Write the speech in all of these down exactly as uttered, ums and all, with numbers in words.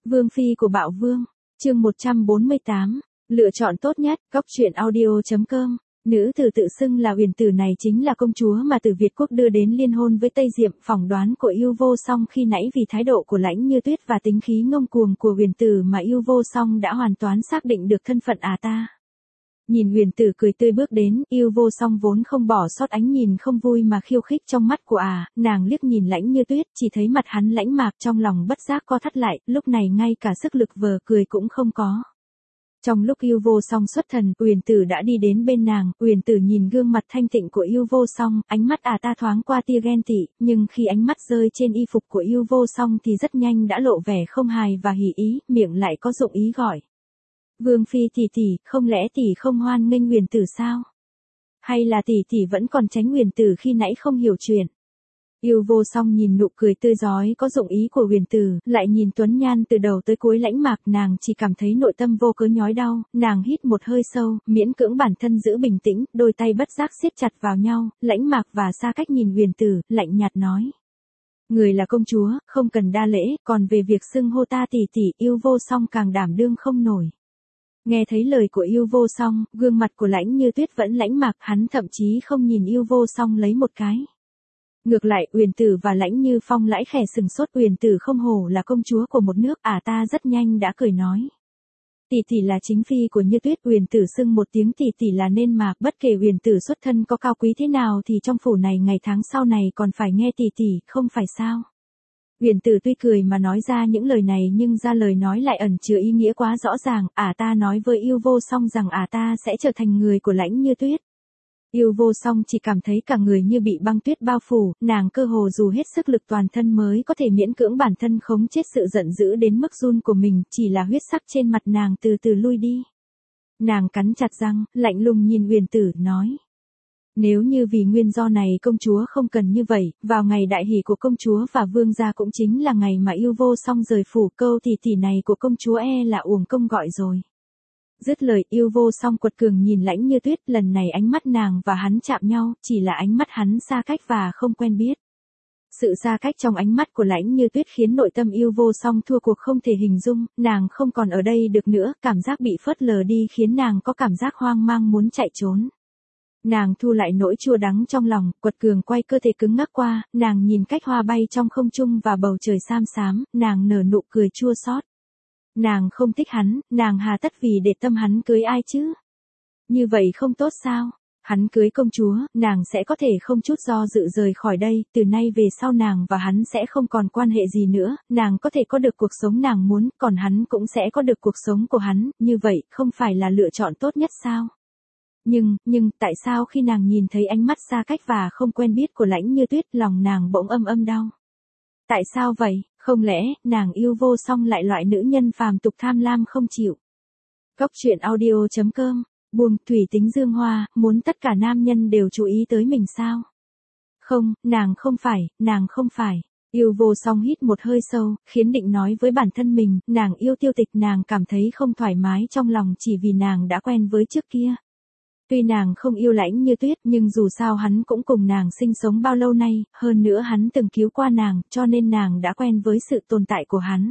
Vương phi của Bạo Vương, chương một trăm bốn mươi tám, lựa chọn tốt nhất, góc truyện audio chấm com. Nữ tử tự xưng là Huyền Tử này chính là công chúa mà từ Việt quốc đưa đến liên hôn với Tây Diệm. Phỏng đoán của Yêu Vô Song khi nãy vì thái độ của Lãnh Như Tuyết và tính khí ngông cuồng của Huyền Tử mà Yêu Vô Song đã hoàn toàn xác định được thân phận à ta. Nhìn Huyền Tử cười tươi bước đến, Yêu Vô Song vốn không bỏ sót ánh nhìn không vui mà khiêu khích trong mắt của à, nàng liếc nhìn Lãnh Như Tuyết, chỉ thấy mặt hắn lãnh mạc, trong lòng bất giác co thắt lại, lúc này ngay cả sức lực vờ cười cũng không có. Trong lúc Yêu Vô Song xuất thần, Huyền Tử đã đi đến bên nàng, Huyền Tử nhìn gương mặt thanh tịnh của Yêu Vô Song, ánh mắt à ta thoáng qua tia ghen tị, nhưng khi ánh mắt rơi trên y phục của Yêu Vô Song thì rất nhanh đã lộ vẻ không hài và hỉ ý, miệng lại có dụng ý gọi. Vương phi tỷ tỷ, không lẽ tỷ không hoan nghênh Huyền Tử sao? Hay là tỷ tỷ vẫn còn tránh Huyền Tử khi nãy không hiểu chuyện? Yêu Vô Song nhìn nụ cười tươi rói có dụng ý của Huyền Tử, lại nhìn Tuấn Nhan từ đầu tới cuối lãnh mạc, nàng chỉ cảm thấy nội tâm vô cớ nhói đau, nàng hít một hơi sâu, miễn cưỡng bản thân giữ bình tĩnh, đôi tay bất giác siết chặt vào nhau, lãnh mạc và xa cách nhìn Huyền Tử, lạnh nhạt nói. Người là công chúa, không cần đa lễ, còn về việc xưng hô ta tỷ tỷ, Yêu Vô Song càng đảm đương không nổi. Nghe thấy lời của Yêu Vô Song, gương mặt của Lãnh Như Tuyết vẫn lãnh mạc, hắn thậm chí không nhìn Yêu Vô Song lấy một cái. Ngược lại, Huyền Tử và Lãnh Như Phong lãi khẻ sừng sốt, Huyền Tử không hổ là công chúa của một nước, à ta rất nhanh đã cười nói. Tỷ tỷ là chính phi của Như Tuyết, Huyền Tử xưng một tiếng tỷ tỷ là nên mà, bất kể Huyền Tử xuất thân có cao quý thế nào thì trong phủ này ngày tháng sau này còn phải nghe tỷ tỷ, không phải sao? Huyền Tử tuy cười mà nói ra những lời này nhưng ra lời nói lại ẩn chứa ý nghĩa quá rõ ràng, à ta nói với Yêu Vô Song rằng à ta sẽ trở thành người của Lãnh Như Tuyết. Yêu Vô Song chỉ cảm thấy cả người như bị băng tuyết bao phủ, nàng cơ hồ dù hết sức lực toàn thân mới có thể miễn cưỡng bản thân khống chế sự giận dữ đến mức run của mình, chỉ là huyết sắc trên mặt nàng từ từ lui đi. Nàng cắn chặt răng, lạnh lùng nhìn Huyền Tử, nói. Nếu như vì nguyên do này công chúa không cần như vậy, vào ngày đại hỷ của công chúa và vương gia cũng chính là ngày mà Yêu Vô Song rời phủ, câu tỷ tỷ này của công chúa e là uổng công gọi rồi. Dứt lời, Yêu Vô Song quật cường nhìn Lãnh Như Tuyết, lần này ánh mắt nàng và hắn chạm nhau, chỉ là ánh mắt hắn xa cách và không quen biết. Sự xa cách trong ánh mắt của Lãnh Như Tuyết khiến nội tâm Yêu Vô Song thua cuộc không thể hình dung, nàng không còn ở đây được nữa, cảm giác bị phớt lờ đi khiến nàng có cảm giác hoang mang muốn chạy trốn. Nàng thu lại nỗi chua đắng trong lòng, quật cường quay cơ thể cứng ngắc qua, nàng nhìn cách hoa bay trong không trung và bầu trời xám xám, nàng nở nụ cười chua xót. Nàng không thích hắn, nàng hà tất vì để tâm hắn cưới ai chứ? Như vậy không tốt sao? Hắn cưới công chúa, nàng sẽ có thể không chút do dự rời khỏi đây, từ nay về sau nàng và hắn sẽ không còn quan hệ gì nữa, nàng có thể có được cuộc sống nàng muốn, còn hắn cũng sẽ có được cuộc sống của hắn, như vậy không phải là lựa chọn tốt nhất sao? Nhưng, nhưng, tại sao khi nàng nhìn thấy ánh mắt xa cách và không quen biết của Lãnh Như Tuyết, lòng nàng bỗng âm âm đau? Tại sao vậy? Không lẽ, nàng Yêu Vô Song lại loại nữ nhân phàm tục tham lam không chịu? Góc truyện audio chấm com, buông thủy tính dương hoa, muốn tất cả nam nhân đều chú ý tới mình sao? Không, nàng không phải, nàng không phải. Yêu Vô Song hít một hơi sâu, khiến định nói với bản thân mình, nàng yêu Tiêu Tịch, nàng cảm thấy không thoải mái trong lòng chỉ vì nàng đã quen với trước kia. Tuy nàng không yêu Lãnh Như Tuyết nhưng dù sao hắn cũng cùng nàng sinh sống bao lâu nay, hơn nữa hắn từng cứu qua nàng, cho nên nàng đã quen với sự tồn tại của hắn.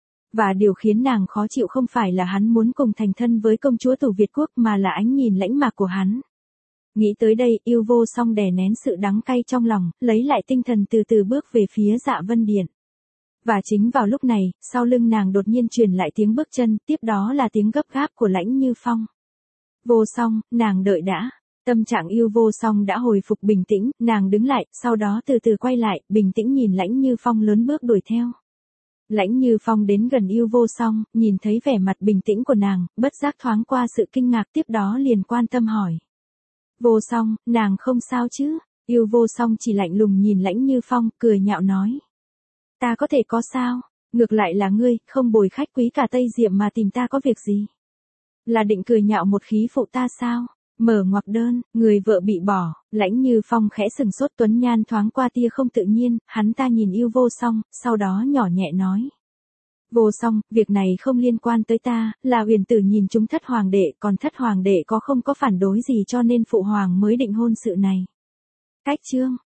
Và điều khiến nàng khó chịu không phải là hắn muốn cùng thành thân với công chúa Tử Việt quốc mà là ánh nhìn lãnh mạc của hắn. Nghĩ tới đây, Yêu Vô Song đè nén sự đắng cay trong lòng, lấy lại tinh thần từ từ bước về phía Dạ Vân Điện. Và chính vào lúc này, sau lưng nàng đột nhiên truyền lại tiếng bước chân, tiếp đó là tiếng gấp gáp của Lãnh Như Phong. Vô Song, nàng đợi đã. Tâm trạng Yêu Vô Song đã hồi phục bình tĩnh, nàng đứng lại, sau đó từ từ quay lại, bình tĩnh nhìn Lãnh Như Phong lớn bước đuổi theo. Lãnh Như Phong đến gần Yêu Vô Song, nhìn thấy vẻ mặt bình tĩnh của nàng, bất giác thoáng qua sự kinh ngạc, tiếp đó liền quan tâm hỏi. Vô Song, nàng không sao chứ? Yêu Vô Song chỉ lạnh lùng nhìn Lãnh Như Phong, cười nhạo nói. Ta có thể có sao? Ngược lại là ngươi, không bồi khách quý cả Tây Diệm mà tìm ta có việc gì? Là định cười nhạo một khí phụ ta sao? Mở ngoặc đơn, người vợ bị bỏ, Lãnh Như Phong khẽ sừng sốt, Tuấn Nhan thoáng qua tia không tự nhiên, hắn ta nhìn Yêu Vô Song, sau đó nhỏ nhẹ nói. Vô Song, việc này không liên quan tới ta, là Huyền Tử nhìn chúng thất hoàng đệ, còn thất hoàng đệ có không có phản đối gì cho nên phụ hoàng mới định hôn sự này. Cách chương.